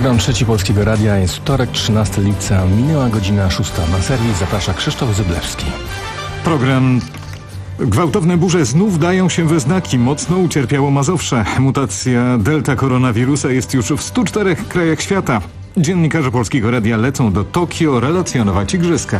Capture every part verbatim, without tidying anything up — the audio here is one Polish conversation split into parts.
Program Trzeci Polskiego Radia, jest wtorek, trzynastego lipca, minęła godzina szósta. Na serwis zaprasza Krzysztof Zyblewski. Program Gwałtowne burze znów dają się we znaki. Mocno ucierpiało Mazowsze. Mutacja delta koronawirusa jest już w stu czterech krajach świata. Dziennikarze Polskiego Radia lecą do Tokio relacjonować igrzyska.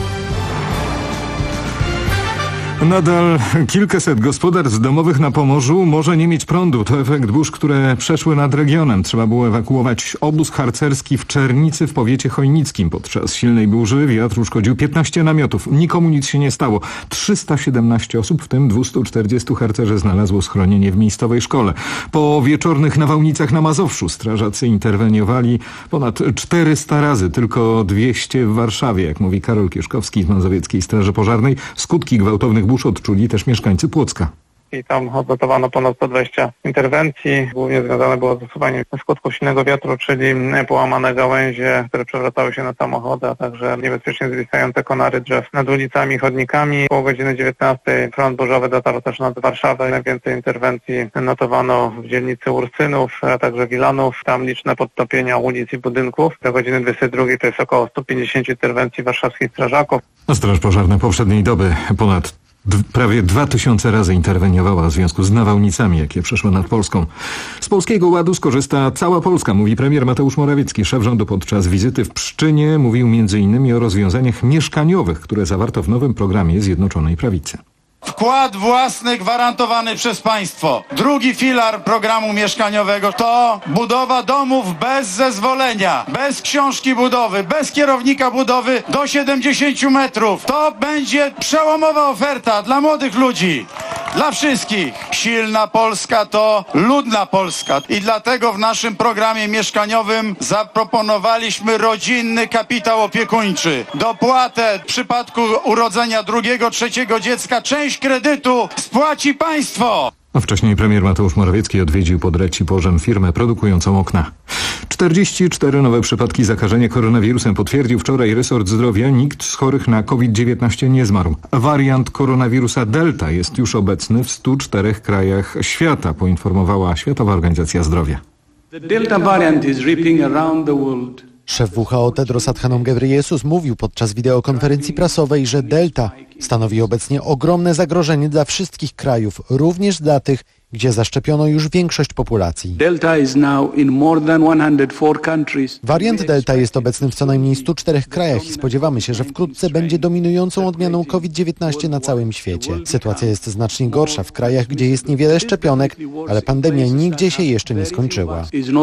Nadal kilkaset gospodarstw domowych na Pomorzu może nie mieć prądu. To efekt burz, które przeszły nad regionem. Trzeba było ewakuować obóz harcerski w Czernicy w powiecie chojnickim. Podczas silnej burzy wiatr uszkodził piętnaście namiotów. Nikomu nic się nie stało. trzysta siedemnaście osób, w tym dwieście czterdziestu harcerzy, znalazło schronienie w miejscowej szkole. Po wieczornych nawałnicach na Mazowszu strażacy interweniowali ponad czterysta razy, tylko dwieście w Warszawie. Jak mówi Karol Kieszkowski z Mazowieckiej Straży Pożarnej, skutki gwałtownych burz odczuli też mieszkańcy Płocka. I tam odnotowano ponad sto dwadzieścia interwencji. Głównie związane było z usuwaniem skutków silnego wiatru, czyli połamane gałęzie, które przewracały się na samochody, a także niebezpiecznie zwisające konary drzew nad ulicami, chodnikami. Po godziny dziewiętnastej front burzowy dotarł też nad Warszawę. Najwięcej interwencji notowano w dzielnicy Ursynów, a także Wilanów. Tam liczne podtopienia ulic i budynków. Do godziny dwudziestej drugiej to jest około sto pięćdziesiąt interwencji warszawskich strażaków. Straż Pożarna poprzedniej doby ponad D- prawie dwa tysiące razy interweniowała w związku z nawałnicami, jakie przeszły nad Polską. Z Polskiego Ładu skorzysta cała Polska, mówi premier Mateusz Morawiecki. Szef rządu podczas wizyty w Pszczynie mówił między innymi o rozwiązaniach mieszkaniowych, które zawarto w nowym programie Zjednoczonej Prawicy. Wkład własny gwarantowany przez państwo. Drugi filar programu mieszkaniowego to budowa domów bez zezwolenia, bez książki budowy, bez kierownika budowy do siedemdziesięciu metrów. To będzie przełomowa oferta dla młodych ludzi, dla wszystkich. Silna Polska to ludna Polska i dlatego w naszym programie mieszkaniowym zaproponowaliśmy rodzinny kapitał opiekuńczy. Dopłatę w przypadku urodzenia drugiego, trzeciego dziecka, część kredytu spłaci państwo. A wcześniej premier Mateusz Morawiecki odwiedził pod Raciborzem firmę produkującą okna. czterdzieści cztery nowe przypadki zakażenia koronawirusem potwierdził wczoraj resort zdrowia. Nikt z chorych na COVID dziewiętnaście nie zmarł. Wariant koronawirusa Delta jest już obecny w stu czterech krajach świata, poinformowała Światowa Organizacja Zdrowia. The Delta variant is ripping around the world. Szef W H O Tedros Adhanom Ghebreyesus mówił podczas wideokonferencji prasowej, że Delta stanowi obecnie ogromne zagrożenie dla wszystkich krajów, również dla tych, gdzie zaszczepiono już większość populacji. Delta is now in more than one hundred four countries. Wariant Delta jest obecny w co najmniej stu czterech krajach i spodziewamy się, że wkrótce będzie dominującą odmianą COVID dziewiętnaście na całym świecie. Sytuacja jest znacznie gorsza w krajach, gdzie jest niewiele szczepionek, ale pandemia nigdzie się jeszcze nie skończyła.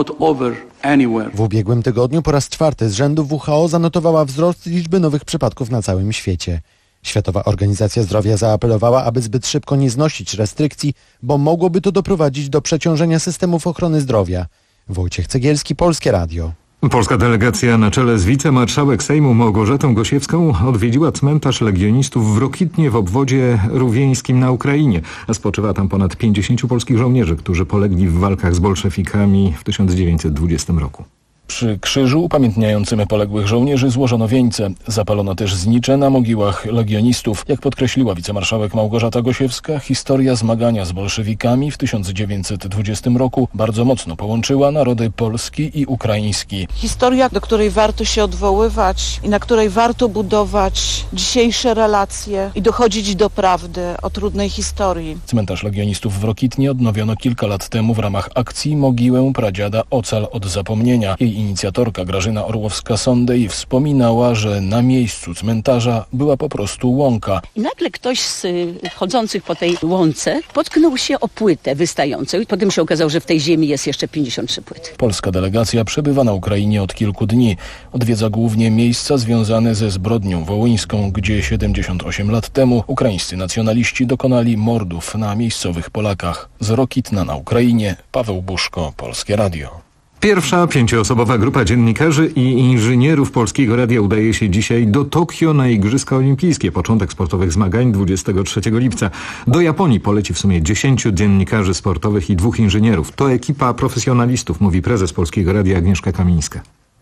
W ubiegłym tygodniu po raz czwarty z rzędu W H O zanotowała wzrost liczby nowych przypadków na całym świecie. Światowa Organizacja Zdrowia zaapelowała, aby zbyt szybko nie znosić restrykcji, bo mogłoby to doprowadzić do przeciążenia systemów ochrony zdrowia. Wojciech Cegielski, Polskie Radio. Polska delegacja na czele z wicemarszałek Sejmu Małgorzatą Gosiewską odwiedziła cmentarz legionistów w Rokitnie w obwodzie rówieńskim na Ukrainie. Spoczywa tam ponad pięćdziesięciu polskich żołnierzy, którzy polegli w walkach z bolszewikami w tysiąc dziewięćset dwudziestym roku. Przy krzyżu upamiętniającym poległych żołnierzy złożono wieńce. Zapalono też znicze na mogiłach legionistów. Jak podkreśliła wicemarszałek Małgorzata Gosiewska, historia zmagania z bolszewikami w tysiąc dziewięćset dwudziestym roku bardzo mocno połączyła narody polski i ukraiński. Historia, do której warto się odwoływać i na której warto budować dzisiejsze relacje i dochodzić do prawdy o trudnej historii. Cmentarz legionistów w Rokitnie odnowiono kilka lat temu w ramach akcji Mogiłę pradziada Ocal od zapomnienia. Jej inicjatorka Grażyna Orłowska-Sondej wspominała, że na miejscu cmentarza była po prostu łąka. I nagle ktoś z chodzących po tej łące potknął się o płytę wystającą i potem się okazało, że w tej ziemi jest jeszcze pięćdziesiąt trzy płyty. Polska delegacja przebywa na Ukrainie od kilku dni. Odwiedza głównie miejsca związane ze zbrodnią wołyńską, gdzie siedemdziesiąt osiem lat temu ukraińscy nacjonaliści dokonali mordów na miejscowych Polakach. Z Rokitna na Ukrainie, Paweł Buszko, Polskie Radio. Pierwsza pięcioosobowa grupa dziennikarzy i inżynierów Polskiego Radia udaje się dzisiaj do Tokio na Igrzyska Olimpijskie. Początek sportowych zmagań dwudziestego trzeciego lipca. Do Japonii poleci w sumie dziesięciu dziennikarzy sportowych i dwóch inżynierów. To ekipa profesjonalistów, mówi prezes Polskiego Radia Agnieszka Kamińska.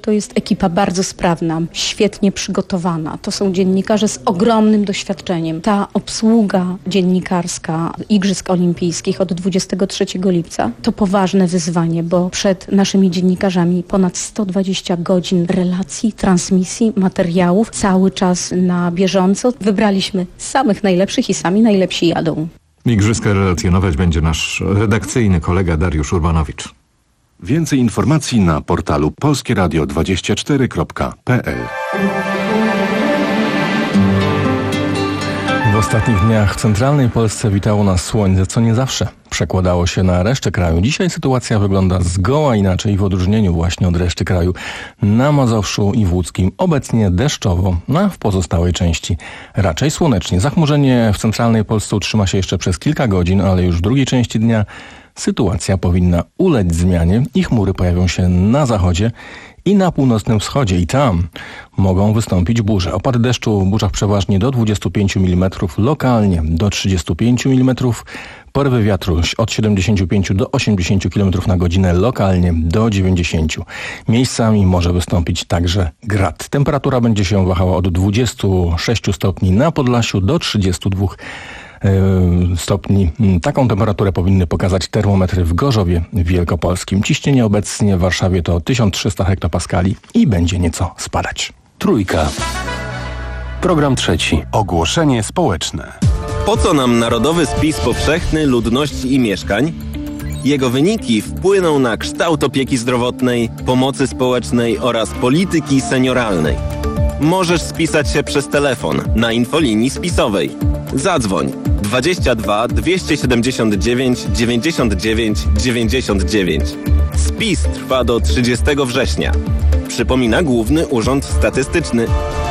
To jest ekipa bardzo sprawna, świetnie przygotowana. To są dziennikarze z ogromnym doświadczeniem. Ta obsługa dziennikarska Igrzysk Olimpijskich od dwudziestego trzeciego lipca to poważne wyzwanie, bo przed naszymi dziennikarzami ponad sto dwadzieścia godzin relacji, transmisji, materiałów, cały czas na bieżąco. Wybraliśmy samych najlepszych i sami najlepsi jadą. Igrzyska relacjonować będzie nasz redakcyjny kolega Dariusz Urbanowicz. Więcej informacji na portalu polskie radio dwadzieścia cztery kropka p l. W ostatnich dniach w centralnej Polsce witało nas słońce, co nie zawsze przekładało się na resztę kraju. Dzisiaj sytuacja wygląda zgoła inaczej w odróżnieniu właśnie od reszty kraju. Na Mazowszu i w Łódzkim obecnie deszczowo, a w pozostałej części raczej słonecznie. Zachmurzenie w centralnej Polsce utrzyma się jeszcze przez kilka godzin, ale już w drugiej części dnia sytuacja powinna ulec zmianie i chmury pojawią się na zachodzie i na północnym wschodzie i tam mogą wystąpić burze. Opady deszczu w burzach przeważnie do dwudziestu pięciu milimetrów, lokalnie do trzydziestu pięciu milimetrów, porywy wiatru od siedemdziesięciu pięciu do osiemdziesięciu kilometrów na godzinę, lokalnie do dziewięćdziesięciu. Miejscami może wystąpić także grad. Temperatura będzie się wahała od dwudziestu sześciu stopni na Podlasiu do trzydziestu dwóch stopni. Taką temperaturę powinny pokazać termometry w Gorzowie Wielkopolskim. Ciśnienie obecnie w Warszawie to tysiąc trzysta hektopaskali i będzie nieco spadać. Trójka. Program trzeci. Ogłoszenie społeczne. Po co nam Narodowy Spis Powszechny Ludności i Mieszkań? Jego wyniki wpłyną na kształt opieki zdrowotnej, pomocy społecznej oraz polityki senioralnej. Możesz spisać się przez telefon na infolinii spisowej. Zadzwoń dwadzieścia dwa dwieście siedemdziesiąt dziewięć dziewięćdziesiąt dziewięć dziewięćdziesiąt dziewięć. Spis trwa do trzydziestego września. Przypomina Główny Urząd Statystyczny.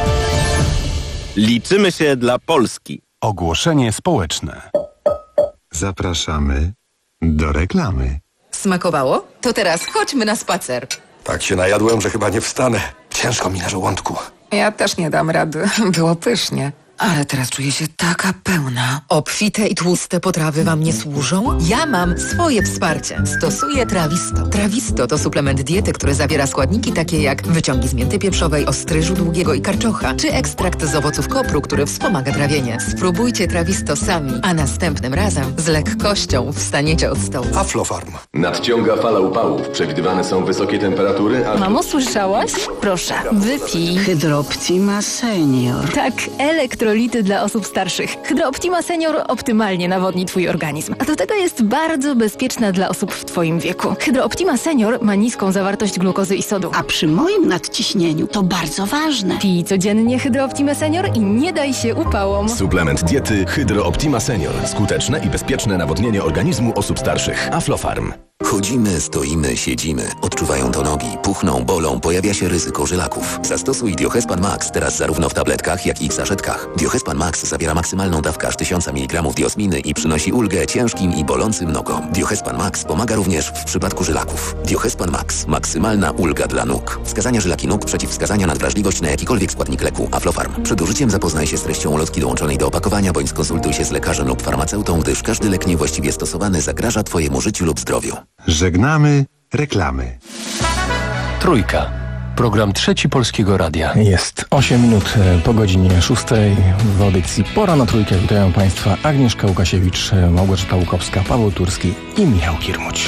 Liczymy się dla Polski. Ogłoszenie społeczne. Zapraszamy do reklamy. Smakowało? To teraz chodźmy na spacer. Tak się najadłem, że chyba nie wstanę. Ciężko mi na żołądku. Ja też nie dam rady. Było pysznie. Ale teraz czuję się taka pełna. Obfite i tłuste potrawy wam nie służą? Ja mam swoje wsparcie. Stosuję Trawisto. Trawisto to suplement diety, który zawiera składniki takie jak wyciągi z mięty pieprzowej, ostryżu długiego i karczocha, czy ekstrakt z owoców kopru, który wspomaga trawienie. Spróbujcie Trawisto sami, a następnym razem z lekkością wstaniecie od stołu. Aflofarm. Nadciąga fala upałów. Przewidywane są wysokie temperatury, a... Mamo, słyszałaś? Proszę, wypij. Hydrooptima Senior. Tak, elektrolity dla osób starszych. Hydrooptima Senior optymalnie nawodni twój organizm. A do tego jest bardzo bezpieczna dla osób w twoim wieku. Hydrooptima Senior ma niską zawartość glukozy i sodu. A przy moim nadciśnieniu to bardzo ważne. Pij codziennie Hydrooptima Senior i nie daj się upałom. Suplement diety Hydrooptima Senior. Skuteczne i bezpieczne nawodnienie organizmu osób starszych. Aflofarm. Chodzimy, stoimy, siedzimy. Odczuwają to nogi, puchną, bolą, pojawia się ryzyko żylaków. Zastosuj Diohespan Max teraz zarówno w tabletkach, jak i w saszetkach. Diohespan Max zawiera maksymalną dawkę aż tysiąc miligramów diosminy i przynosi ulgę ciężkim i bolącym nogom. Diohespan Max pomaga również w przypadku żylaków. Diohespan Max. Maksymalna ulga dla nóg. Wskazania żylaki nóg, przeciwwskazania na wrażliwość na jakikolwiek składnik leku. Aflofarm. Przed użyciem zapoznaj się z treścią ulotki dołączonej do opakowania, bądź skonsultuj się z lekarzem lub farmaceutą, gdyż każdy lek niewłaściwie stosowany zagraża twojemu życiu lub zdrowiu. Żegnamy reklamy. Trójka. Program trzeci Polskiego Radia. Jest osiem minut po godzinie szóstej w audycji Pora na Trójkę. Witają Państwa Agnieszka Łukasiewicz, Małgorzata Łukowska, Paweł Turski i Michał Kirmuć.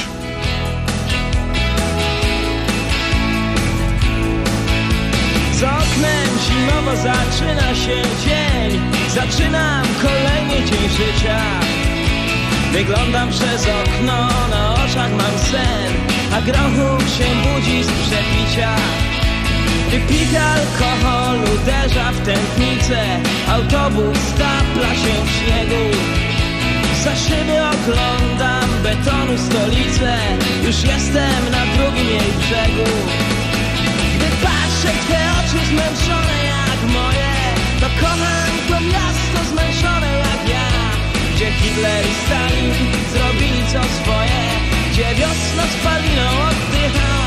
Z oknem zimowo zaczyna się dzień. Zaczynam kolejny dzień życia. Wyglądam przez okno, na oczach mam sen, a grochu się budzi z przepicia. Gdy pity alkohol uderza w tętnicę, autobus stapla się w śniegu. Za szyby oglądam betonu stolicę, już jestem na drugim jej brzegu. Gdy patrzę w te oczy zmęczone jak moje, to kocham to miasto zmęczone jak ja. Gdzie Hitler i Stalin zrobili co swoje, gdzie wiosna spaliną oddycha.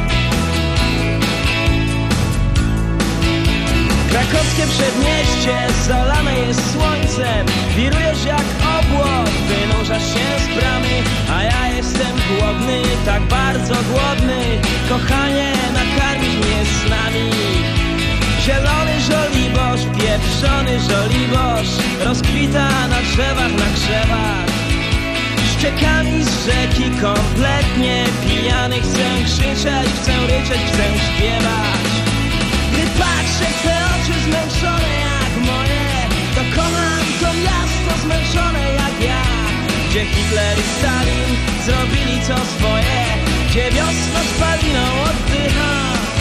Krakowskie przedmieście zalane jest słońcem. Wirujesz jak obłok, wynurzasz się z bramy, a ja jestem głodny, tak bardzo głodny. Kochanie, nakarmisz mnie snami. Zielony żoliborz, pieprzony żoliborz rozkwita na drzewach, na krzewach. Ściekami z rzeki kompletnie pijany, chcę krzyczeć, chcę ryczeć, chcę śpiewać. Gdy patrzę w te oczy zmęczone jak moje, to kocham to miasto zmęczone jak ja. Gdzie Hitler i Stalin zrobili co swoje, gdzie wiosna spaliną oddycha.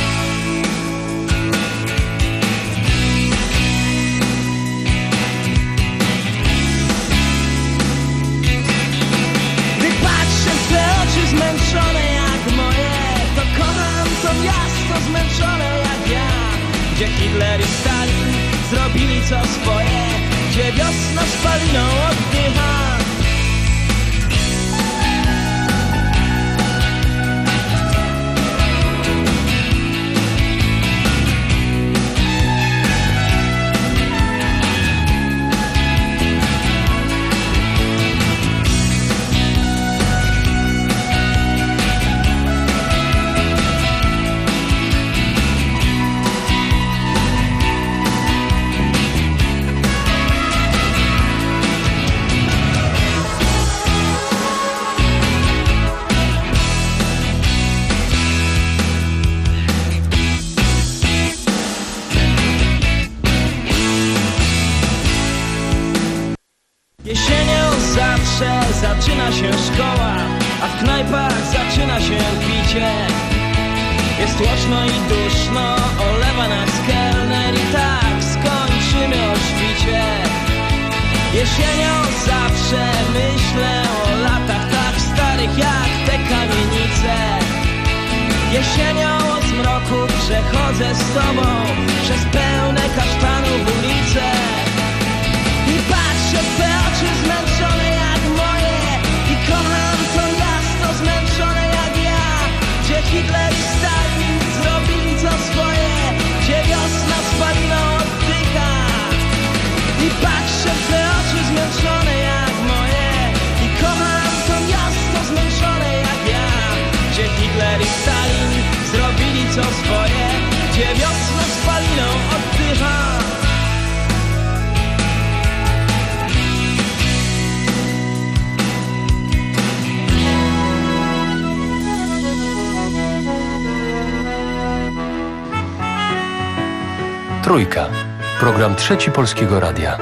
Zmęczone jak moje, to kocham to miasto zmęczone jak ja. Gdzie Hitler i Stalin zrobili co swoje, gdzie wiosna spaliną oddycha. Zaczyna się szkoła, a w knajpach zaczyna się picie. Jest tłoczno i duszno, olewa nas kelner i tak skończymy o świcie. Jesienią zawsze myślę o latach tak starych jak te kamienice. Jesienią o zmroku przechodzę z tobą przez pełne kasztanów ulice. I patrzę w te oczy zmęczone jak moje, i kocham to miasto zmęczone jak ja. Gdzie Hitler i Stalin zrobili co swoje, gdzie wiosna spaliną oddycha. I patrzę w te oczy zmęczone jak moje, i kocham to miasto zmęczone jak ja. Gdzie Hitler i Stalin zrobili co swoje, gdzie wiosna spaliną oddycha. Trójka. Program Trzeci Polskiego Radia.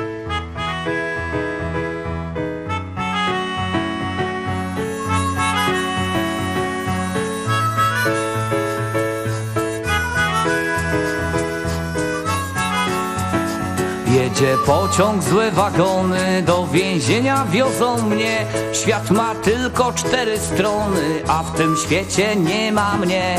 Jedzie pociąg, złe wagony, do więzienia wiozą mnie. Świat ma tylko cztery strony, a w tym świecie nie ma mnie.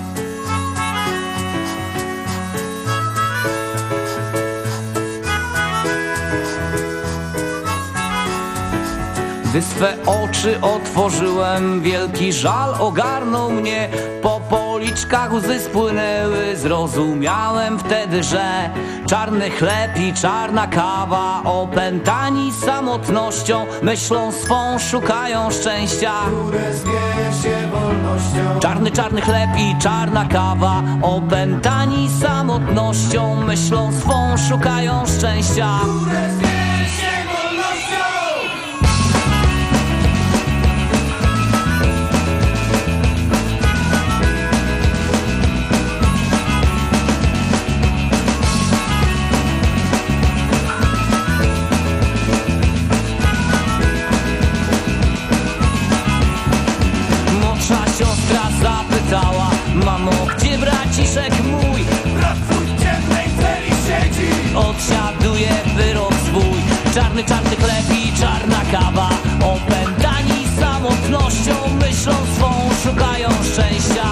Gdy swe oczy otworzyłem, wielki żal ogarnął mnie. Po policzkach łzy spłynęły, zrozumiałem wtedy, że czarny chleb i czarna kawa, opętani samotnością, myślą swą szukają szczęścia, które zwie się wolnością. Czarny, czarny chleb i czarna kawa, opętani samotnością, myślą swą szukają szczęścia, które zwie się wolnością. Siostra zapytała: mamo, gdzie braciszek mój? Brat twój w ciemnej celi siedzi, odsiaduje wyrok swój. Czarny, czarny chleb i czarna kawa, opętani samotnością, myślą swą szukają szczęścia.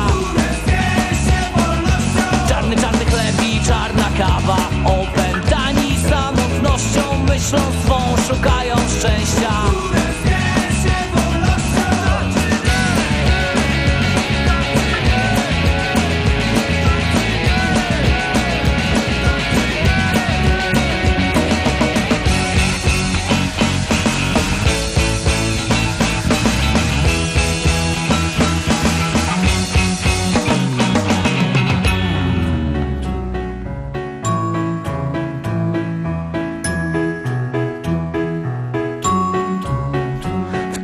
Czarny, czarny chleb i czarna kawa, opętani samotnością, myślą swą szukają szczęścia.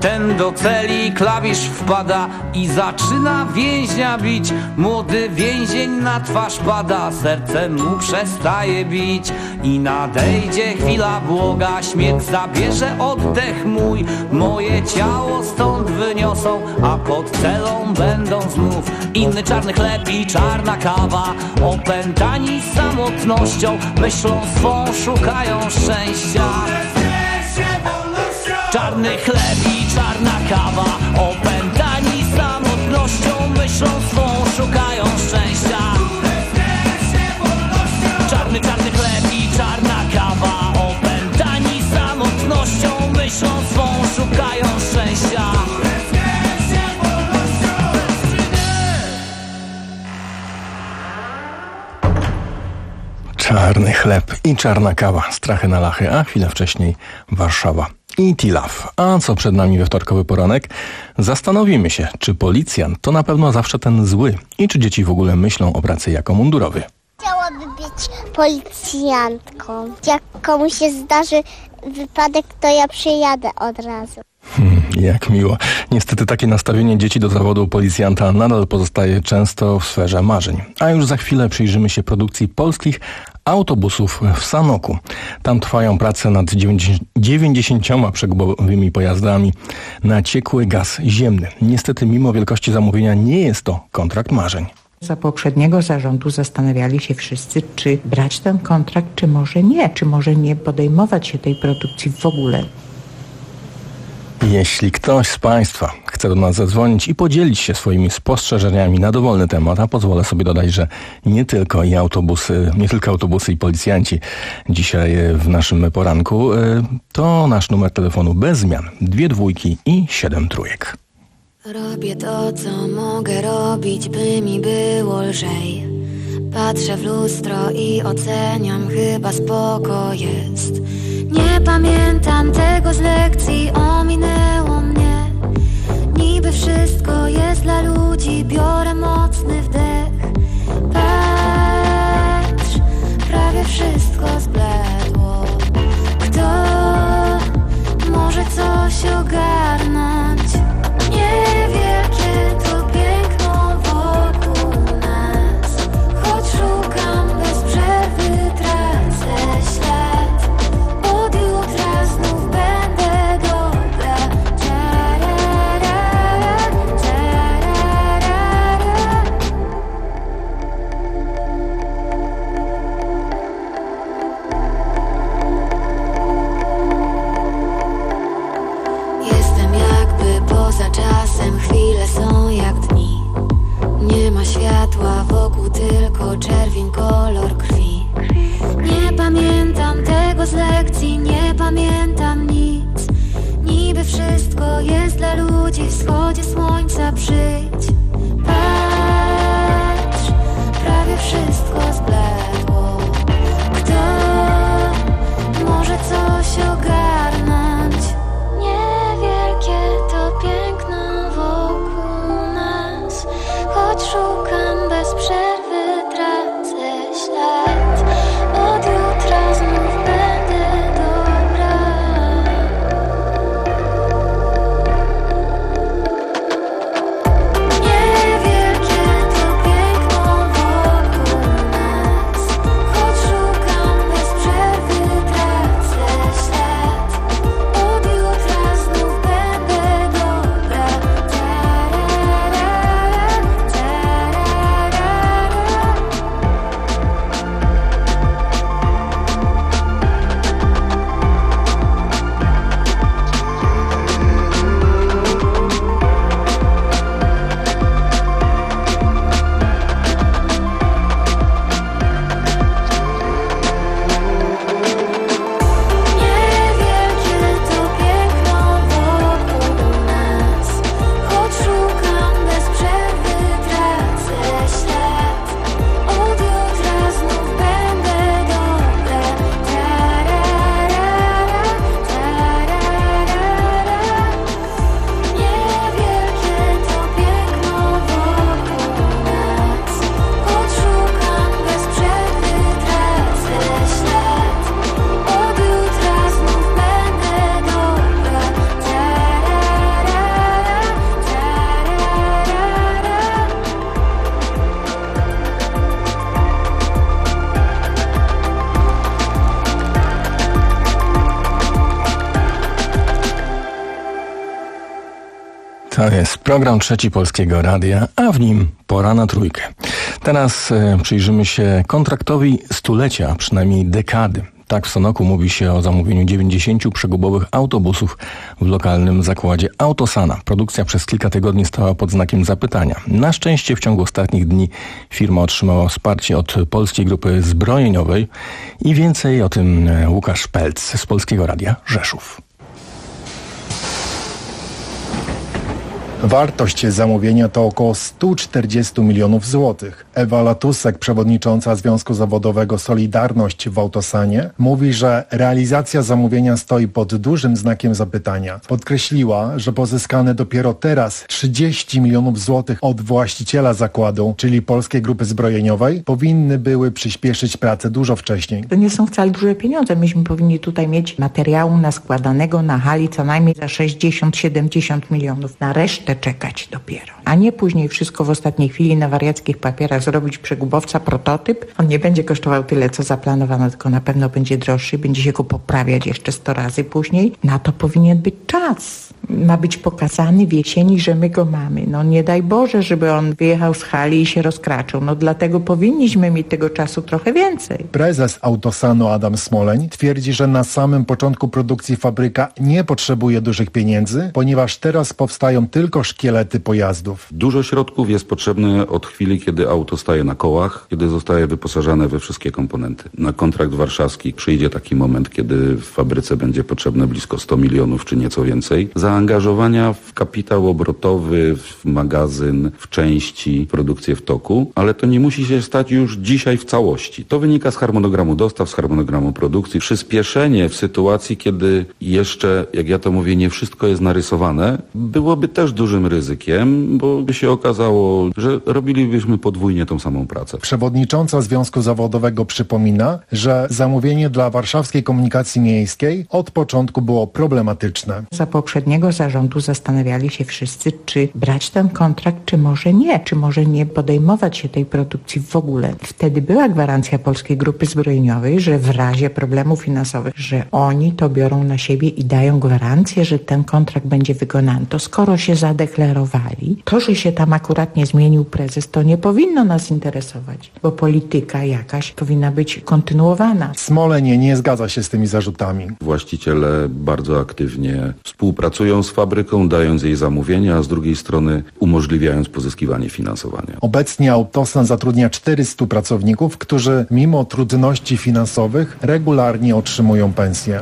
ten do celi klawisz wpada i zaczyna więźnia bić. Młody więzień na twarz pada, serce mu przestaje bić i nadejdzie chwila błoga. Śmierć zabierze oddech mój, moje ciało stąd wyniosą, a pod celą będą znów inny czarny chleb i czarna kawa. Opętani samotnością, myślą swą szukają szczęścia. Czarny chleb i czarna kawa, opętani samotnością, myślą swą szukają szczęścia. Czarny, czarny chleb i czarna kawa, opętani samotnością, myślą swą szukają szczęścia. Czarny chleb i czarna kawa, strachy na lachy, a chwilę wcześniej Warszawa i Tilaf. A co przed nami we wtorkowy poranek? Zastanowimy się, czy policjant to na pewno zawsze ten zły i czy dzieci w ogóle myślą o pracy jako mundurowy. Chciałaby być policjantką. Jak komuś się zdarzy wypadek, to ja przyjadę od razu. Hmm, jak miło. Niestety takie nastawienie dzieci do zawodu policjanta nadal pozostaje często w sferze marzeń. A już za chwilę przyjrzymy się produkcji polskich autobusów w Sanoku. Tam trwają prace nad dziewięćdziesięcioma przegubowymi pojazdami na ciekły gaz ziemny. Niestety mimo wielkości zamówienia nie jest to kontrakt marzeń. Za poprzedniego zarządu zastanawiali się wszyscy, czy brać ten kontrakt, czy może nie. Czy może nie podejmować się tej produkcji w ogóle. Jeśli ktoś z Państwa chce do nas zadzwonić i podzielić się swoimi spostrzeżeniami na dowolny temat, a pozwolę sobie dodać, że nie tylko i autobusy, nie tylko autobusy i policjanci dzisiaj w naszym poranku, to nasz numer telefonu bez zmian. Dwie dwójki i siedem trójek. Robię to, co mogę robić, by mi było lżej. Patrzę w lustro i oceniam, chyba spoko jest. Nie pamiętam tego z lekcji, ominęło mnie. Niby wszystko jest dla ludzi, biorę mocny wdech. Patrz, prawie wszystko zbledło. Kto może coś ogarnąć? Niewielkie to piękno wokół nas, choć szukam bez przerwy, tracę ślad. Od jutra znów będę dobra. Tarara, tarara. Jestem jakby poza czasem, chwile są jak dni. Nie ma światła wokół, tylko czerwień, kolor krwi. Nie pamiętam tego z lekcji, nie pamiętam nic. Niby wszystko jest dla ludzi, w wschodzie słońca przyjdź. Patrz, prawie wszystko zbledło. Kto może coś ogarnąć? Niewielkie to piękno wokół nas, choć szukam bez przerwy, tracę ślad. Od jutra znów będę dobra. To jest program Trzeci Polskiego Radia, a w nim pora na trójkę. Teraz e, przyjrzymy się kontraktowi stulecia, a przynajmniej dekady. Tak w Sonoku mówi się o zamówieniu dziewięćdziesięciu przegubowych autobusów w lokalnym zakładzie Autosana. Produkcja przez kilka tygodni stała pod znakiem zapytania. Na szczęście w ciągu ostatnich dni firma otrzymała wsparcie od Polskiej Grupy Zbrojeniowej i więcej o tym Łukasz Pelc z Polskiego Radia Rzeszów. Wartość zamówienia to około sto czterdzieści milionów złotych. Ewa Latusek, przewodnicząca Związku Zawodowego Solidarność w Autosanie, mówi, że realizacja zamówienia stoi pod dużym znakiem zapytania. Podkreśliła, że pozyskane dopiero teraz trzydzieści milionów złotych od właściciela zakładu, czyli Polskiej Grupy Zbrojeniowej, powinny były przyspieszyć pracę dużo wcześniej. To nie są wcale duże pieniądze. Myśmy powinni tutaj mieć materiału naskładanego na hali co najmniej za sześćdziesiąt siedemdziesiąt milionów. Na resztę czekać dopiero. A nie później wszystko w ostatniej chwili na wariackich papierach zrobić przegubowca, prototyp. On nie będzie kosztował tyle, co zaplanowano, tylko na pewno będzie droższy, będzie się go poprawiać jeszcze sto razy później. Na to powinien być czas. Ma być pokazany w jesieni, że my go mamy. No nie daj Boże, żeby on wyjechał z hali i się rozkraczył. No dlatego powinniśmy mieć tego czasu trochę więcej. Prezes Autosanu Adam Smoleń twierdzi, że na samym początku produkcji fabryka nie potrzebuje dużych pieniędzy, ponieważ teraz powstają tylko szkielety pojazdów. Dużo środków jest potrzebne od chwili, kiedy auto staje na kołach, kiedy zostaje wyposażone we wszystkie komponenty. Na kontrakt warszawski przyjdzie taki moment, kiedy w fabryce będzie potrzebne blisko sto milionów czy nieco więcej. Zaangażowania w kapitał obrotowy, w magazyn, w części, w produkcję w toku, ale to nie musi się stać już dzisiaj w całości. To wynika z harmonogramu dostaw, z harmonogramu produkcji. Przyspieszenie w sytuacji, kiedy jeszcze, jak ja to mówię, nie wszystko jest narysowane, byłoby też dużym ryzykiem, bo by się okazało, że robilibyśmy podwójnie tą samą pracę. Przewodnicząca Związku Zawodowego przypomina, że zamówienie dla warszawskiej komunikacji miejskiej od początku było problematyczne. Za poprzedniego zarządu zastanawiali się wszyscy, czy brać ten kontrakt, czy może nie. Czy może nie podejmować się tej produkcji w ogóle. Wtedy była gwarancja Polskiej Grupy Zbrojeniowej, że w razie problemów finansowych, że oni to biorą na siebie i dają gwarancję, że ten kontrakt będzie wykonany. To skoro się zadeklarowali, to, że się tam akurat nie zmienił prezes, to nie powinno nas interesować, bo polityka jakaś powinna być kontynuowana. Smoleń nie zgadza się z tymi zarzutami. Właściciele bardzo aktywnie współpracują z fabryką, dając jej zamówienia, a z drugiej strony umożliwiając pozyskiwanie finansowania. Obecnie Autosan zatrudnia czterystu pracowników, którzy mimo trudności finansowych regularnie otrzymują pensję.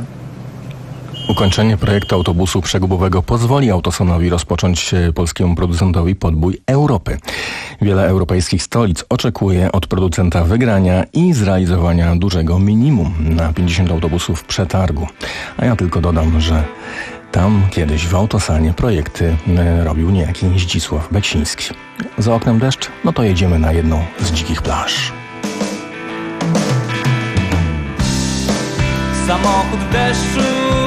Ukończenie projektu autobusu przegubowego pozwoli Autosanowi rozpocząć polskiemu producentowi podbój Europy. Wiele europejskich stolic oczekuje od producenta wygrania i zrealizowania dużego minimum na pięćdziesiąt autobusów przetargu. A ja tylko dodam, że tam kiedyś w Autosanie projekty robił niejaki Zdzisław Beksiński. Za oknem deszcz? No to jedziemy na jedną z dzikich plaż. Samochód w deszczu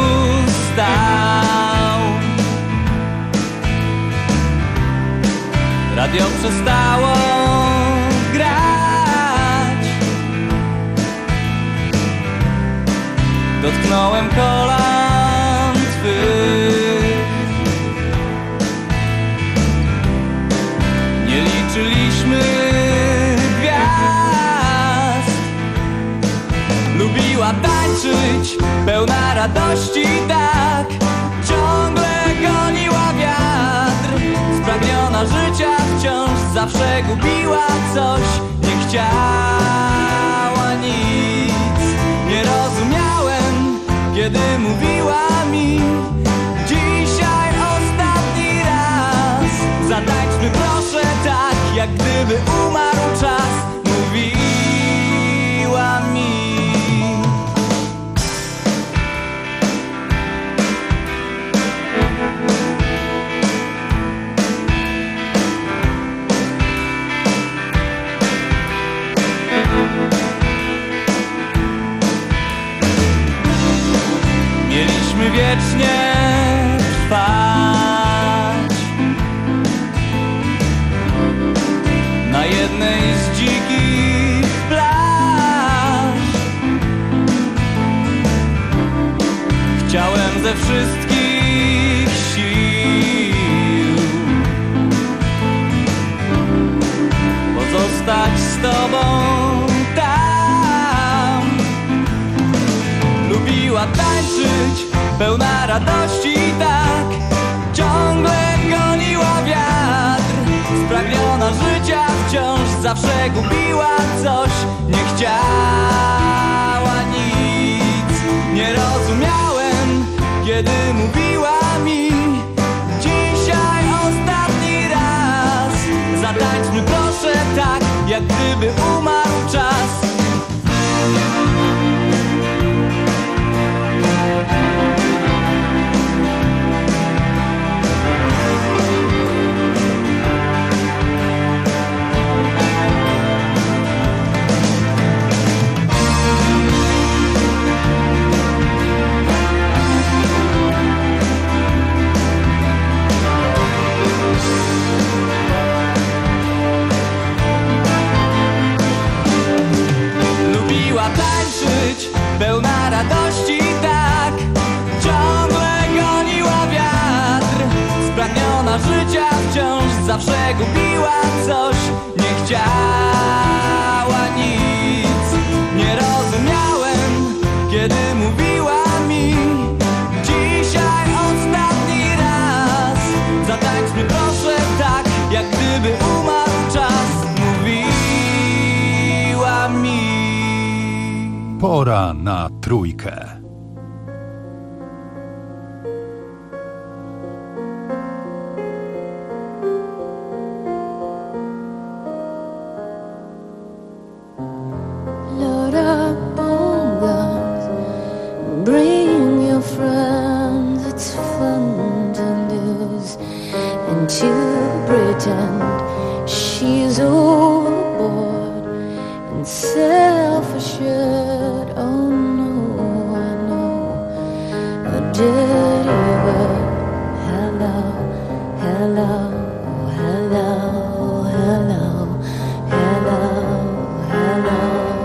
stał, radio przestało grać, dotknąłem kolan twych, nie liczyliśmy gwiazd, lubiła tańczyć, pełna radości, tak ciągle goniła wiatr, spragniona życia wciąż zawsze gubiła coś, nie chciała nic. Nie rozumiałem, kiedy mówiła mi dzisiaj ostatni raz, zatańczmy proszę tak, jak gdyby umarł czas, mówiła mi. Mieliśmy wiecznie trwać na jednej z dzikich plaż. Chciałem ze wszystkich sił tańczyć, pełna radości tak. Ciągle goniła wiatr, spragniona życia wciąż, zawsze gubiła coś, nie chciała nic. Nie rozumiałem, kiedy mówiła mi: dzisiaj ostatni raz, zatańczmy proszę tak, jak gdyby umarł czas. Tańczyć, pełna radości tak. Ciągle goniła wiatr, spragniona życia wciąż, zawsze gubiła coś, nie chciała nic. Nie rozumiałem, kiedy mówiła mi: dzisiaj ostatni raz, zatańczmy proszę tak, jak gdyby umarł czas. Mówiła mi. Pora na trójkę. Load up on guns, bring your friends, it's fun to lose and to pretend she's overboard and self-assured. Oh no, I know a dirty word. Hello, hello, hello, hello, hello, hello.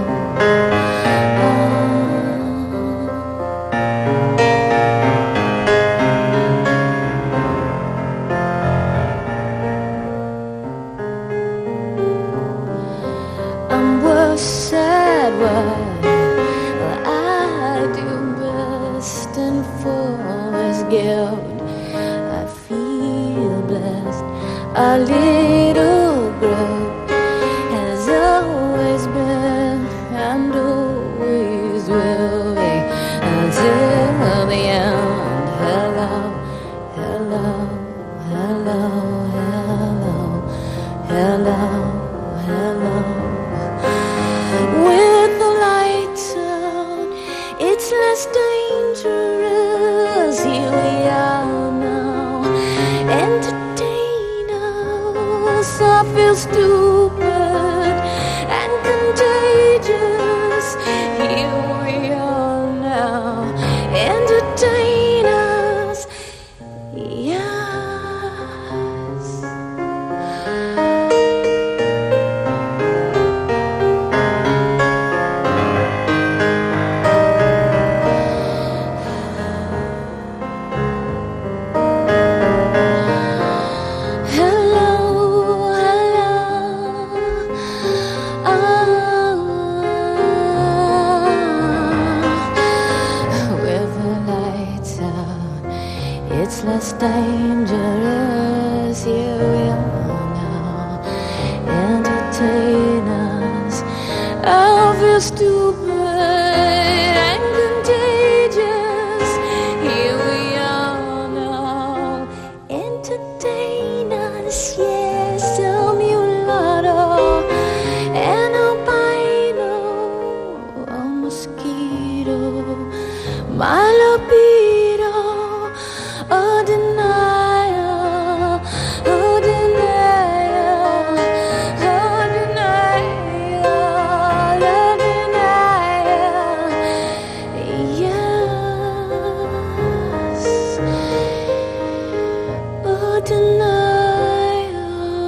I'm worse, sad wife. I do best and for this gift I feel blessed. Our little group has always been and always will be until the end. Hello, hello, hello, hello, hello, hello. With the lights out, it's less dangerous. Here we are now, entertain us. I feel stupid and contagious. Here we are now, entertain us. Yes. Hello, hello, ah. With the lights out, it's less dangerous. Here we are now, entertain us. I feel stupid and contagious. Here we are now, entertain us. Yes, a mulatto, an albino, a mosquito, my libido, a denial, a denial, a denial, a denial. Yes, a denial.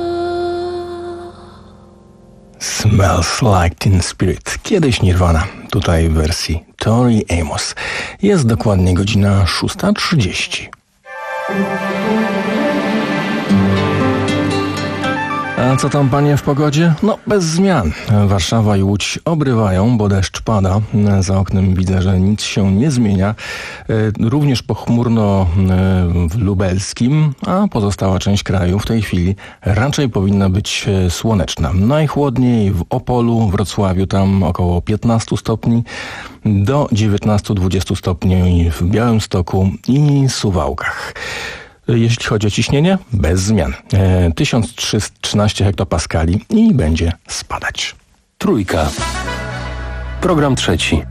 Smells Like Teen Spirit. Kiedyś Nirvana. Tutaj w wersji Tori Amos. Jest dokładnie godzina szósta trzydzieści. A A co tam, panie, w pogodzie? No, bez zmian. Warszawa i Łódź obrywają, bo deszcz pada. Za oknem widzę, że nic się nie zmienia. Również pochmurno w lubelskim, a pozostała część kraju w tej chwili raczej powinna być słoneczna. Najchłodniej w Opolu, Wrocławiu, tam około piętnaście stopni, do dziewiętnaście dwadzieścia stopni w Białymstoku i Suwałkach. Jeśli chodzi o ciśnienie, bez zmian. E, tysiąc trzysta trzynaście hektopaskali i będzie spadać. Trójka. Program trzeci.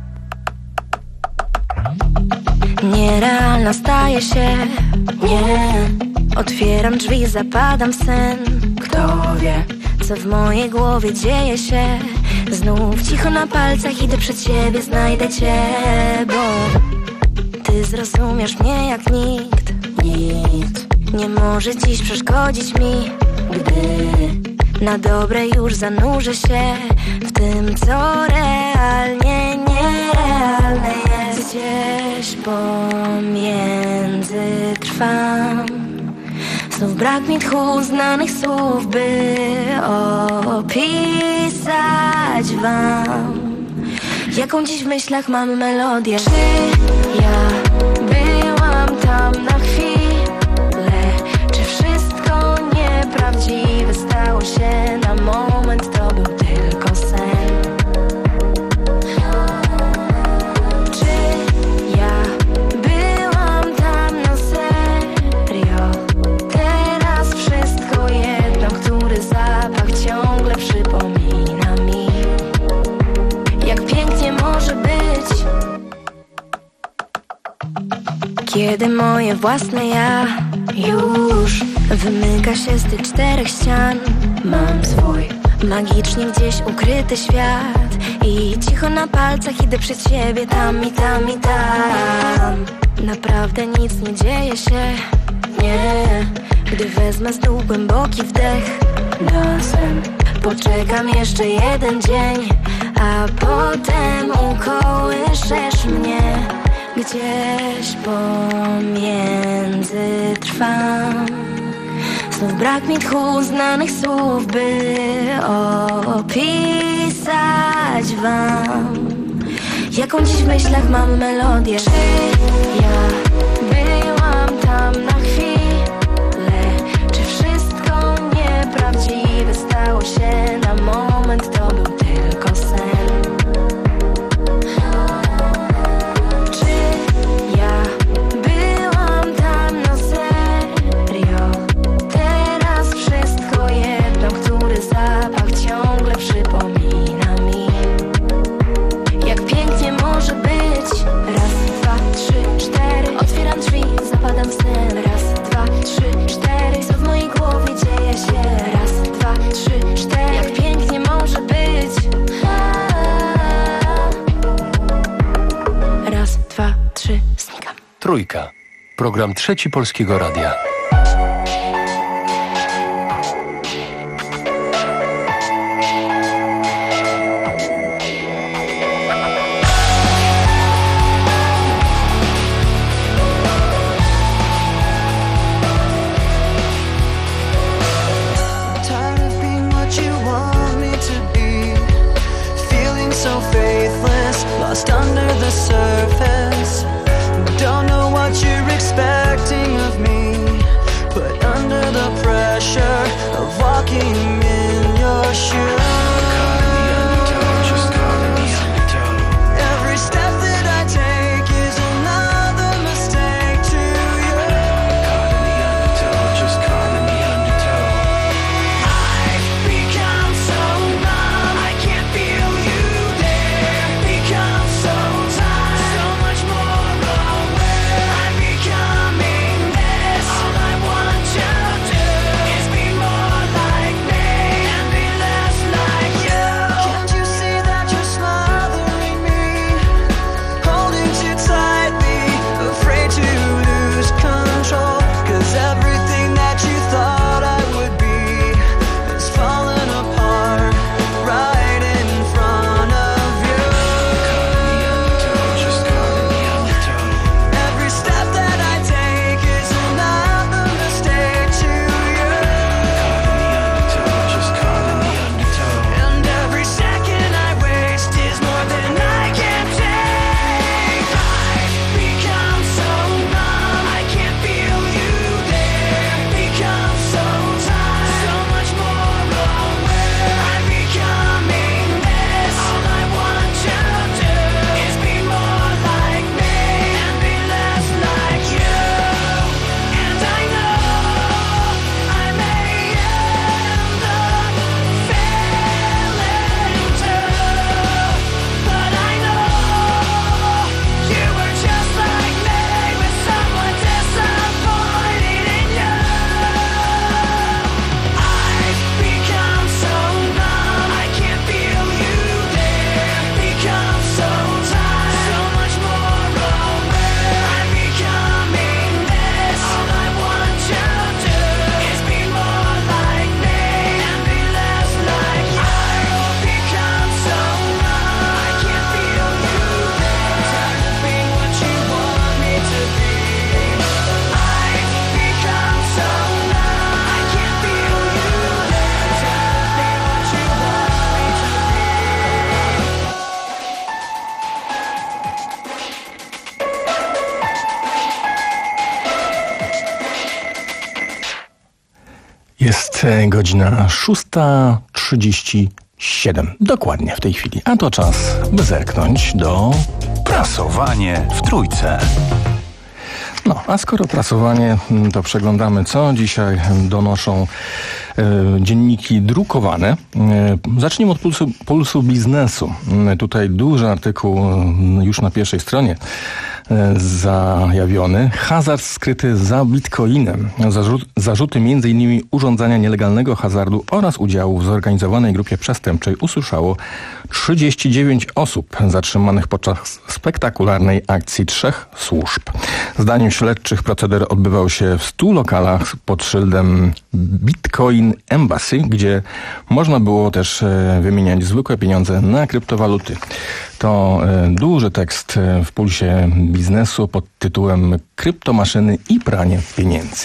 Nierealna staje się, nie. Otwieram drzwi, zapadam w sen. Kto wie, co w mojej głowie dzieje się. Znów cicho na palcach idę przed siebie, znajdę cię, bo ty zrozumiesz mnie jak nikt. Nic nie może dziś przeszkodzić mi, gdy na dobre już zanurzę się w tym, co realnie nierealne jest. Gdzieś pomiędzy trwam. Znów brak mi tchu znanych słów, by opisać wam, jaką dziś w myślach mam melodię. Czy ja byłam tam na chwilę? Czy wszystko nieprawdziwe stało się na moment? To był tylko sen. Czy ja byłam tam na serio? Teraz wszystko jedno, który zapach ciągle przypomina mi, jak pięknie może być, kiedy moje własne ja już wymyka się z tych czterech ścian. Mam swój magicznie gdzieś ukryty świat i cicho na palcach idę przed siebie tam i tam i tam. Naprawdę nic nie dzieje się, nie. Gdy wezmę znów głęboki wdech, nosem poczekam jeszcze jeden dzień, a potem ukołyszesz mnie. Gdzieś pomiędzy trwam. Znów brak mi tchu znanych słów, by opisać wam, jaką dziś w myślach mam melodię. Czy ja byłam tam na chwilę? Czy wszystko nieprawdziwe stało się na moment? To był tylko sen. Trójka. Program trzeci Polskiego Radia. Don't know what you're expecting of me. Jest godzina szósta trzydzieści siedem. Dokładnie w tej chwili. A to czas, by zerknąć do... Prasowanie w Trójce. No, a skoro prasowanie, to przeglądamy, co dzisiaj donoszą e, dzienniki drukowane. E, zacznijmy od pulsu, pulsu biznesu. E, tutaj duży artykuł e, już na pierwszej stronie e, zajawiony. Hazard skryty za bitcoinem. Zarzut, zarzuty między innymi urządzania nielegalnego hazardu oraz udziału w zorganizowanej grupie przestępczej usłyszało trzydzieści dziewięć osób zatrzymanych podczas spektakularnej akcji trzech służb. Zdaniem śledczych proceder odbywał się w stu lokalach pod szyldem Bitcoin Embassy, gdzie można było też wymieniać zwykłe pieniądze na kryptowaluty. To duży tekst w pulsie biznesu pod tytułem Kryptomaszyny i pranie pieniędzy.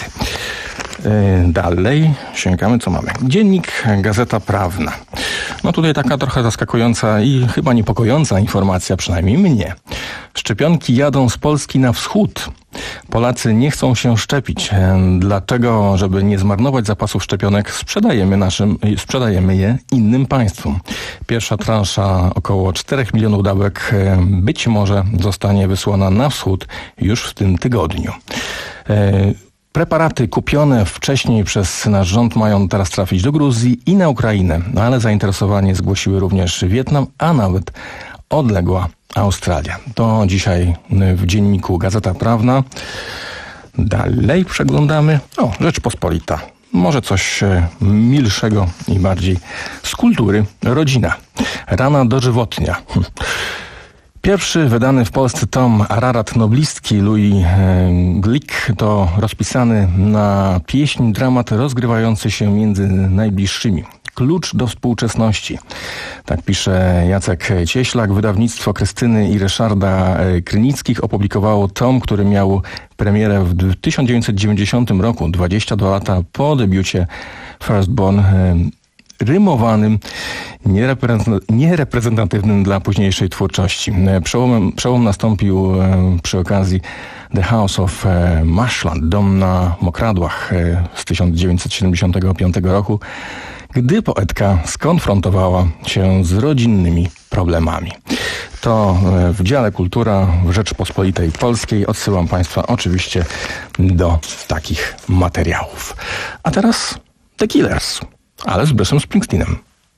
Dalej sięgamy, co mamy. Dziennik Gazeta Prawna. No tutaj taka trochę zaskakująca i chyba niepokojąca informacja, przynajmniej mnie. Szczepionki jadą z Polski na wschód. Polacy nie chcą się szczepić. Dlaczego? Żeby nie zmarnować zapasów szczepionek, sprzedajemy, naszym, sprzedajemy je innym państwom. Pierwsza transza około czterech milionów dawek być może zostanie wysłana na wschód już w tym tygodniu. Preparaty kupione wcześniej przez nasz rząd mają teraz trafić do Gruzji i na Ukrainę, no ale zainteresowanie zgłosiły również Wietnam, a nawet odległa Australia. To dzisiaj w dzienniku Gazeta Prawna. Dalej przeglądamy. O, Rzeczpospolita. Może coś milszego i bardziej z kultury. Rodzina. Rana dożywotnia. Pierwszy wydany w Polsce tom Ararat noblistki Louis Glick to rozpisany na pieśń dramat rozgrywający się między najbliższymi. Klucz do współczesności. Tak pisze Jacek Cieślak. Wydawnictwo Krystyny i Ryszarda Krynickich opublikowało tom, który miał premierę w tysiąc dziewięćset dziewięćdziesiątym roku, dwadzieścia dwa lata po debiucie Firstborn, rymowanym, niereprezentatywnym dla późniejszej twórczości. Przełom, przełom nastąpił przy okazji The House of Marshland, dom na Mokradłach z tysiąc dziewięćset siedemdziesiątego piątego roku, gdy poetka skonfrontowała się z rodzinnymi problemami. To w dziale Kultura w Rzeczpospolitej Polskiej. Odsyłam Państwa oczywiście do takich materiałów. A teraz The Killers, ale z Bruce'em Springsteenem.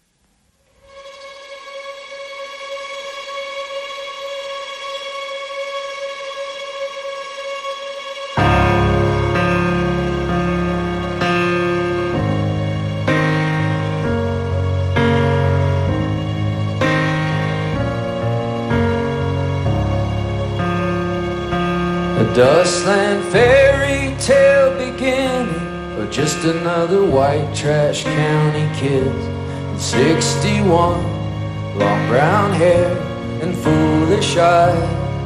Dustland fairy tale beginning, or just another white trash county kid. sixty-one, long brown hair and foolish eyes.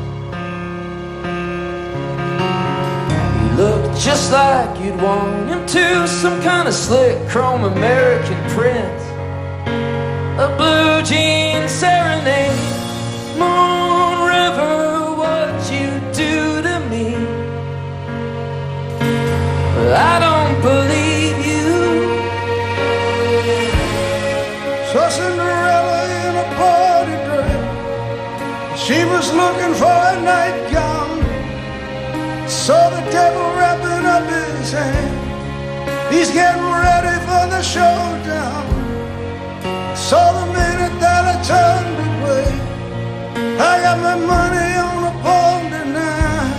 He looked just like you'd want him to, some kind of slick chrome American prince. A blue jean serenade, Moon River, what you do to me. I don't believe you. Saw Cinderella in a party dress. She was looking for a nightgown. Saw the devil wrapping up his hand. He's getting ready for the showdown. Saw the minute that I turned away. I got my money on a pawn tonight.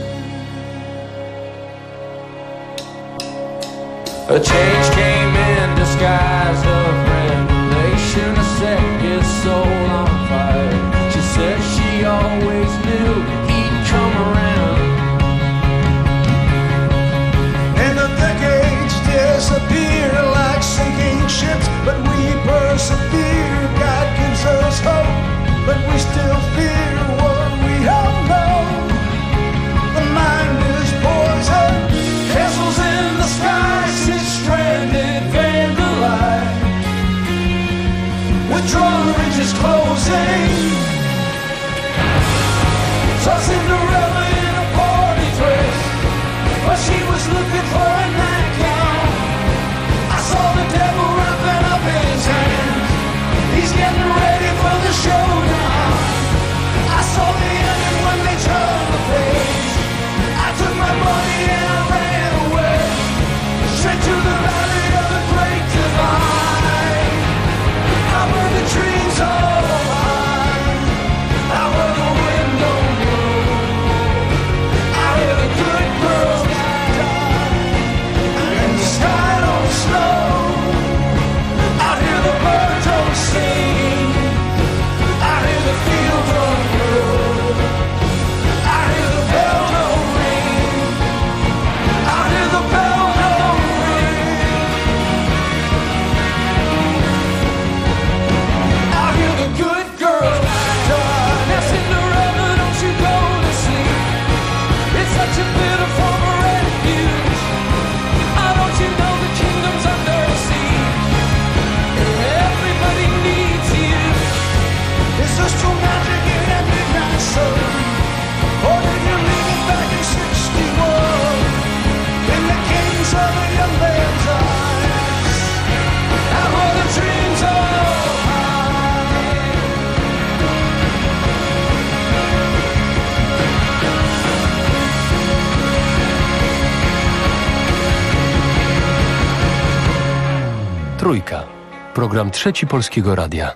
A change came in disguise of revelation. A set his soul on fire. She said she always knew he'd come around. And the decades disappear like sinking ships, but we persevere. God gives us hope, but we still fear what we don't know. The mind is poison, castles in the sky sit stranded. Trójka. Program Trzeci Polskiego Radia.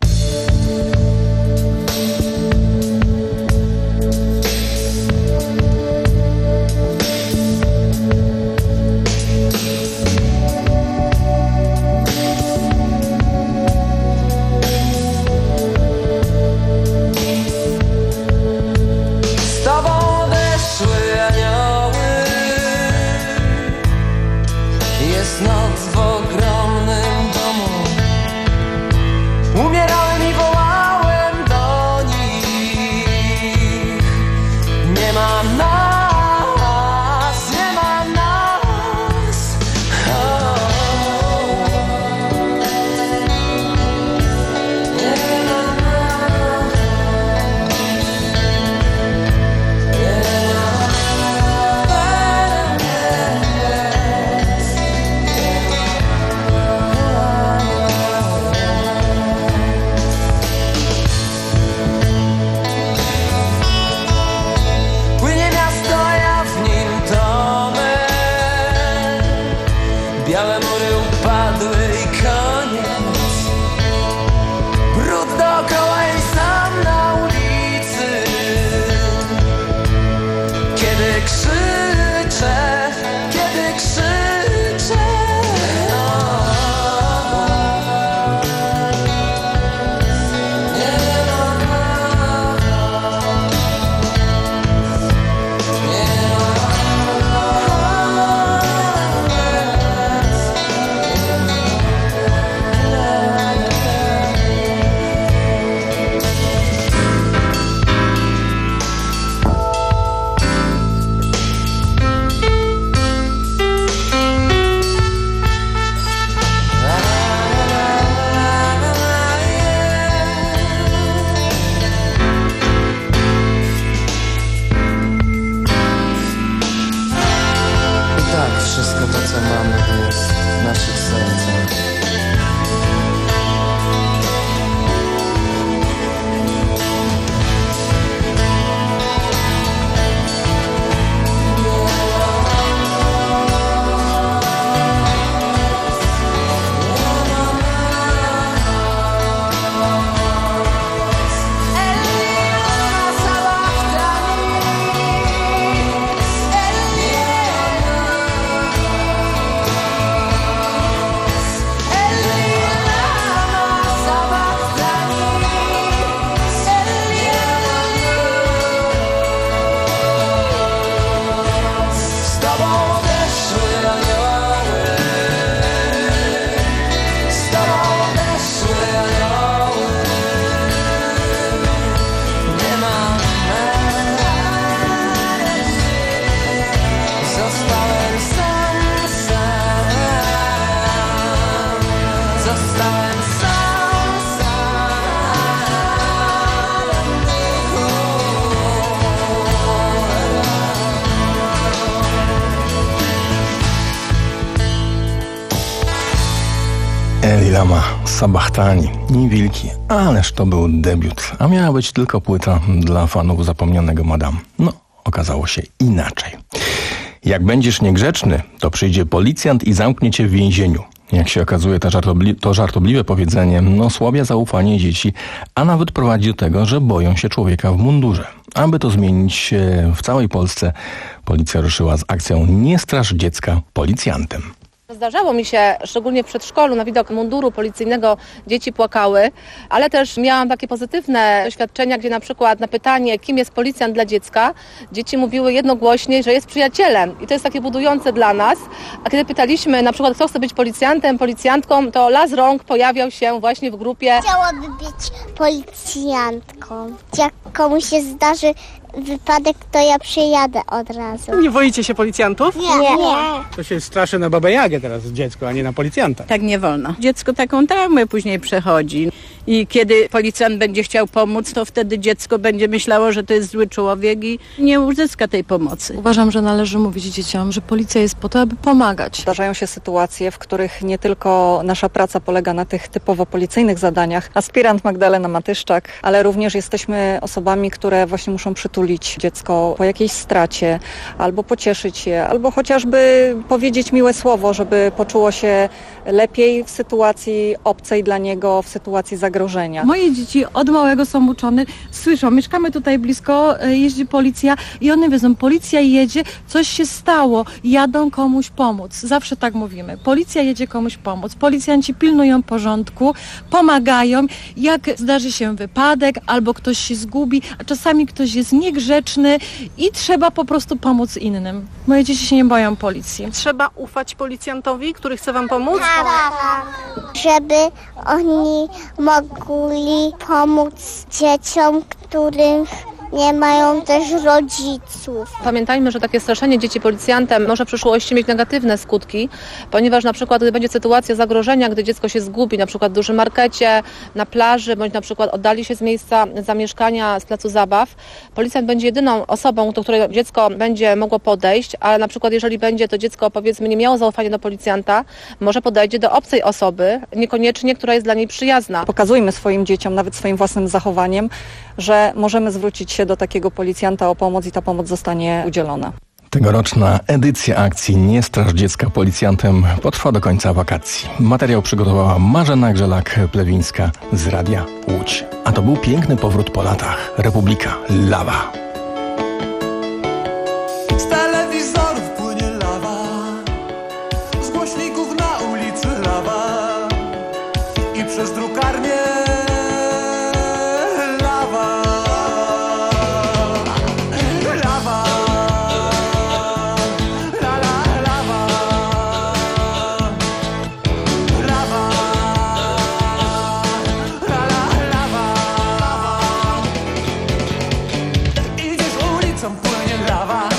Lama Sabachtani i Wilki, ależ to był debiut, a miała być tylko płyta dla fanów zapomnianego Madame. No, okazało się inaczej. Jak będziesz niegrzeczny, to przyjdzie policjant i zamknie cię w więzieniu. Jak się okazuje, to, żartobli- to żartobliwe powiedzenie osłabia zaufanie dzieci, a nawet prowadzi do tego, że boją się człowieka w mundurze. Aby to zmienić w całej Polsce, policja ruszyła z akcją Nie straż dziecka policjantem. Zdarzało mi się, szczególnie w przedszkolu, na widok munduru policyjnego dzieci płakały, ale też miałam takie pozytywne doświadczenia, gdzie na przykład na pytanie, kim jest policjant dla dziecka, dzieci mówiły jednogłośnie, że jest przyjacielem i to jest takie budujące dla nas. A kiedy pytaliśmy na przykład, kto chce być policjantem, policjantką, to las rąk pojawiał się właśnie w grupie. Chciałaby być policjantką. Jak komuś się zdarzy wypadek, to ja przyjadę od razu. Nie boicie się policjantów? Nie. Nie. Nie. To się straszy na Babę Jagę teraz dziecko, a nie na policjanta. Tak nie wolno. Dziecko taką traumę później przechodzi. I kiedy policjant będzie chciał pomóc, to wtedy dziecko będzie myślało, że to jest zły człowiek i nie uzyska tej pomocy. Uważam, że należy mówić dzieciom, że policja jest po to, aby pomagać. Zdarzają się sytuacje, w których nie tylko nasza praca polega na tych typowo policyjnych zadaniach. Aspirant Magdalena Matyszczak, ale również jesteśmy osobami, które właśnie muszą przytulić przytulić dziecko po jakiejś stracie, albo pocieszyć je, albo chociażby powiedzieć miłe słowo, żeby poczuło się lepiej w sytuacji obcej dla niego, w sytuacji zagrożenia. Moje dzieci od małego są uczone, słyszą, mieszkamy tutaj blisko, jeździ policja i one wiedzą, policja jedzie, coś się stało, jadą komuś pomóc. Zawsze tak mówimy. Policja jedzie komuś pomóc. Policjanci pilnują porządku, pomagają. Jak zdarzy się wypadek albo ktoś się zgubi, a czasami ktoś jest niegrzeczny i trzeba po prostu pomóc innym. Moje dzieci się nie boją policji. Trzeba ufać policjantowi, który chce wam pomóc? Żeby oni mogli pomóc dzieciom, których nie mają też rodziców. Pamiętajmy, że takie straszenie dzieci policjantem może w przyszłości mieć negatywne skutki, ponieważ na przykład gdy będzie sytuacja zagrożenia, gdy dziecko się zgubi, na przykład w dużym markecie, na plaży, bądź na przykład oddali się z miejsca zamieszkania, z placu zabaw, policjant będzie jedyną osobą, do której dziecko będzie mogło podejść, ale na przykład jeżeli będzie to dziecko, powiedzmy, nie miało zaufania do policjanta, może podejdzie do obcej osoby, niekoniecznie, która jest dla niej przyjazna. Pokazujmy swoim dzieciom, nawet swoim własnym zachowaniem, że możemy zwrócić się do takiego policjanta o pomoc i ta pomoc zostanie udzielona. Tegoroczna edycja akcji Nie straż dziecka policjantem potrwa do końca wakacji. Materiał przygotowała Marzena Grzelak-Plewińska z Radia Łódź. A to był piękny powrót po latach. Republika Lawa. Z telewizorów płynie lawa, z głośników na ulicy lawa i przez drukarnię lawa. Lawa, la la lawa, lawa, la la lawa. Idziesz ulicą, płynie lawa.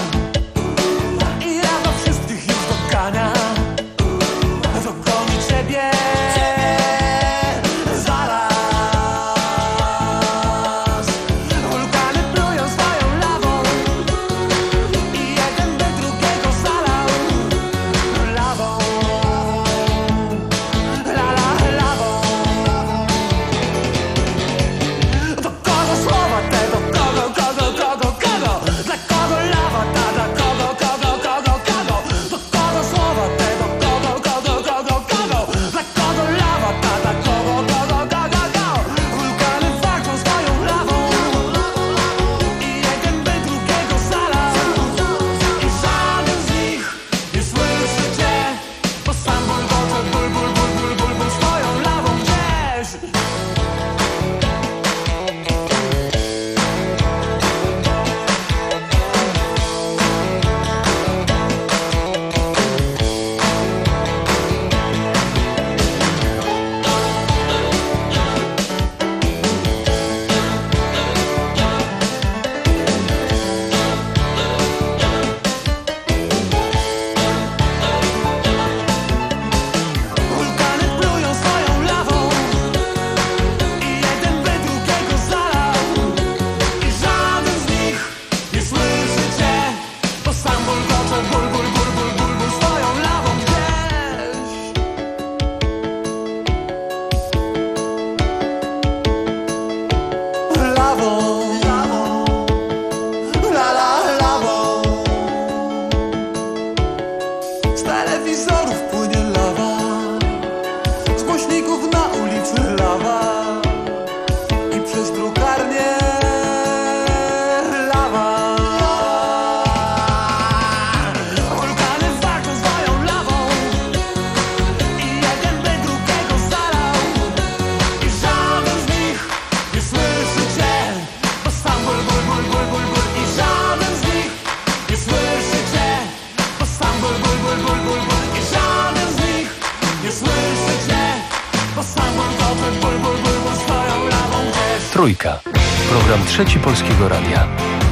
Trójka. Program Trzeci Polskiego Radia.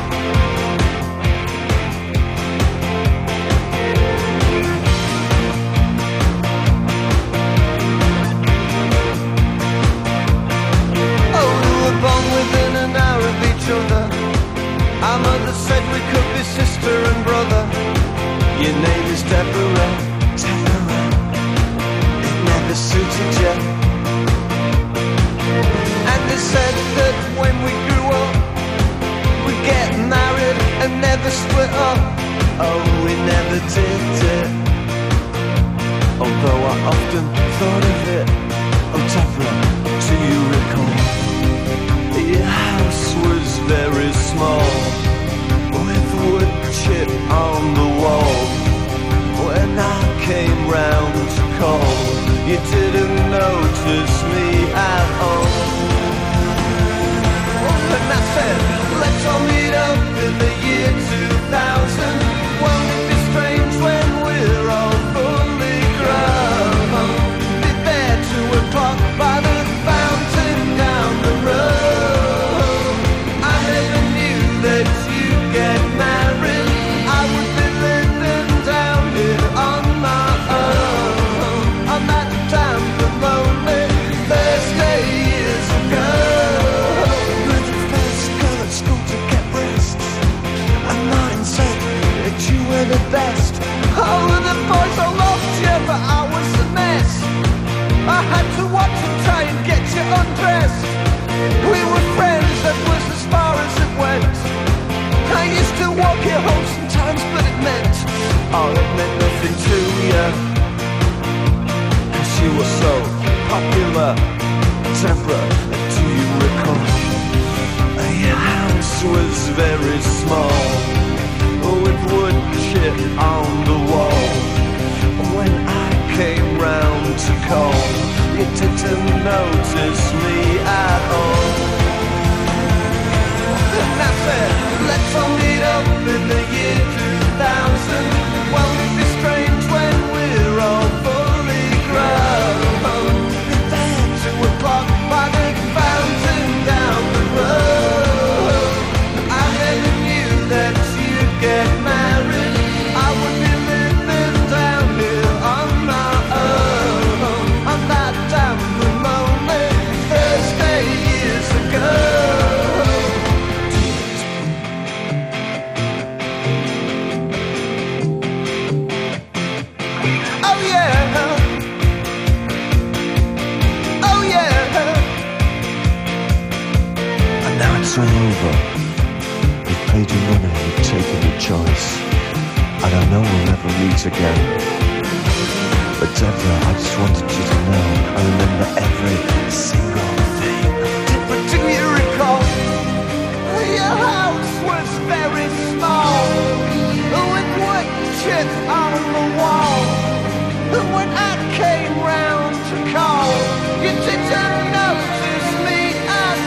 Our mother said we could be sister and brother. Your name is Deborah, Deborah. It never suited you. And they said that when we grew up, we'd get married. choice. And I know we'll never meet again. But Deborah, I just wanted you to know I remember every single thing. But do you recall? Your house was very small, with wood chips on the wall. When I came round to call, you didn't notice me at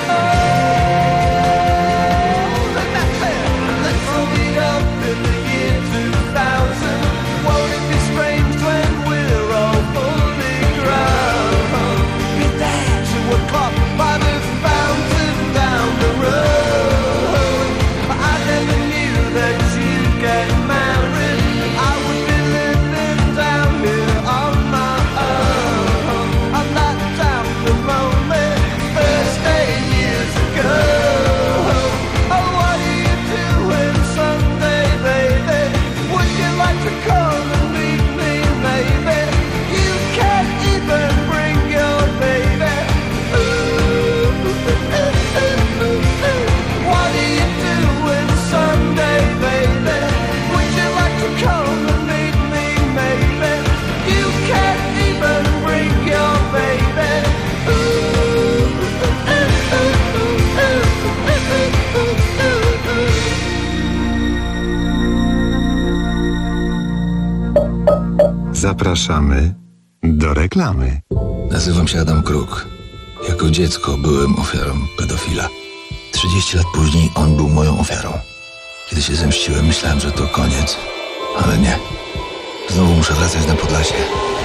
all. And that's it. Let's meet up in the year two thousand. Won't it be strange when we're all fully grown? Be there two o'clock by the fountain down the road. I never knew that you'd get married. I would be living down here on my own. I'm not down the lonely first eight years ago. Oh, what are you doing Sunday, baby? Would you like to come and meet me, maybe? You can't even bring your baby. Ooh, ooh, ooh, ooh, ooh. What are you doing Sunday, baby? Would you like to come and meet me, maybe? You can't even bring your baby. Ooh, ooh, ooh, ooh, ooh, ooh, ooh, ooh. Zapraszamy do reklamy. Nazywam się Adam Kruk. Jako dziecko byłem ofiarą pedofila. trzydzieści lat później on był moją ofiarą. Kiedy się zemściłem, myślałem, że to koniec, ale nie. Znowu muszę wracać na Podlasie.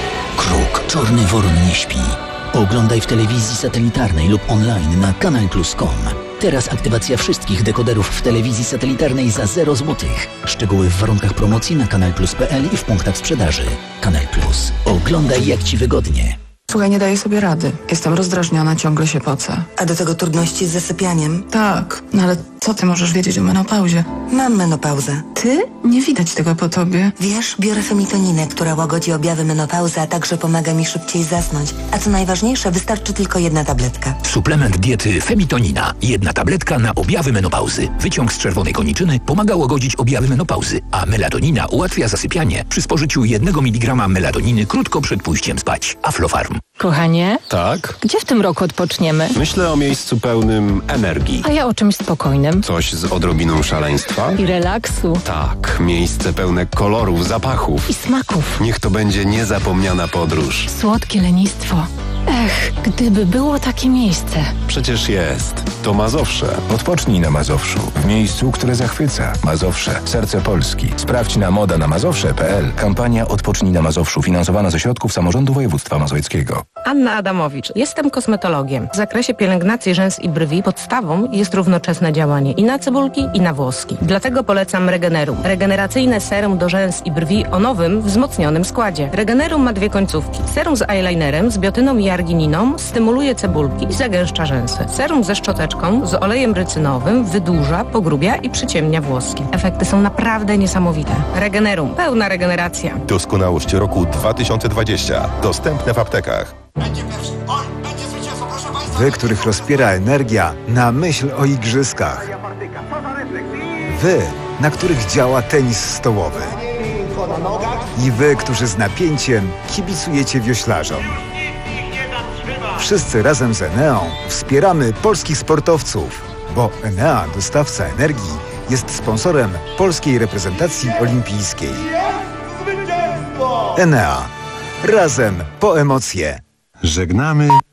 Kruk, Czarny Woron nie śpi. Oglądaj w telewizji satelitarnej lub online na kanal plus kropka com. Teraz aktywacja wszystkich dekoderów w telewizji satelitarnej za zero złotych. Szczegóły w warunkach promocji na kanal plus kropka pe el i w punktach sprzedaży. Kanal Plus. Oglądaj jak Ci wygodnie. Słuchaj, nie daję sobie rady. Jestem rozdrażniona, ciągle się pocę. A do tego trudności z zasypianiem? Tak, no ale co ty możesz wiedzieć o menopauzie? Mam menopauzę. Ty? Nie widać tego po tobie. Wiesz, biorę femitoninę, która łagodzi objawy menopauzy, a także pomaga mi szybciej zasnąć. A co najważniejsze, wystarczy tylko jedna tabletka. Suplement diety Femitonina. Jedna tabletka na objawy menopauzy. Wyciąg z czerwonej koniczyny pomaga łagodzić objawy menopauzy, a melatonina ułatwia zasypianie przy spożyciu jednego miligrama melatoniny krótko przed pójściem spać. Aflofarm. Kochanie? Tak? Gdzie w tym roku odpoczniemy? Myślę o miejscu pełnym energii. A ja o czymś spokojnym. Coś z odrobiną szaleństwa? I relaksu. Tak, miejsce pełne kolorów, zapachów. I smaków. Niech to będzie niezapomniana podróż. Słodkie lenistwo. Ech, gdyby było takie miejsce. Przecież jest. To Mazowsze. Odpocznij na Mazowszu. W miejscu, które zachwyca. Mazowsze. Serce Polski. Sprawdź na moda na mazowsze kropka pe el. Kampania Odpocznij na Mazowszu. Finansowana ze środków Samorządu Województwa Mazowieckiego. Anna Adamowicz. Jestem kosmetologiem. W zakresie pielęgnacji rzęs i brwi podstawą jest równoczesne działanie i na cebulki, i na włoski. Dlatego polecam Regenerum. Regeneracyjne serum do rzęs i brwi o nowym, wzmocnionym składzie. Regenerum ma dwie końcówki. Serum z eyelinerem, z biotyną i argininą stymuluje cebulki i zagęszcza rzęsy. Serum ze szczoteczką, z olejem rycynowym wydłuża, pogrubia i przyciemnia włoski. Efekty są naprawdę niesamowite. Regenerum. Pełna regeneracja. Doskonałość roku dwa tysiące dwadzieścia. Dostępne w aptekach. Wy, których rozpiera energia na myśl o igrzyskach. Wy, na których działa tenis stołowy. I wy, którzy z napięciem kibicujecie wioślarzom. Wszyscy razem z Eneą wspieramy polskich sportowców, bo Enea, dostawca energii, jest sponsorem polskiej reprezentacji olimpijskiej. Enea. Razem po emocje. Żegnamy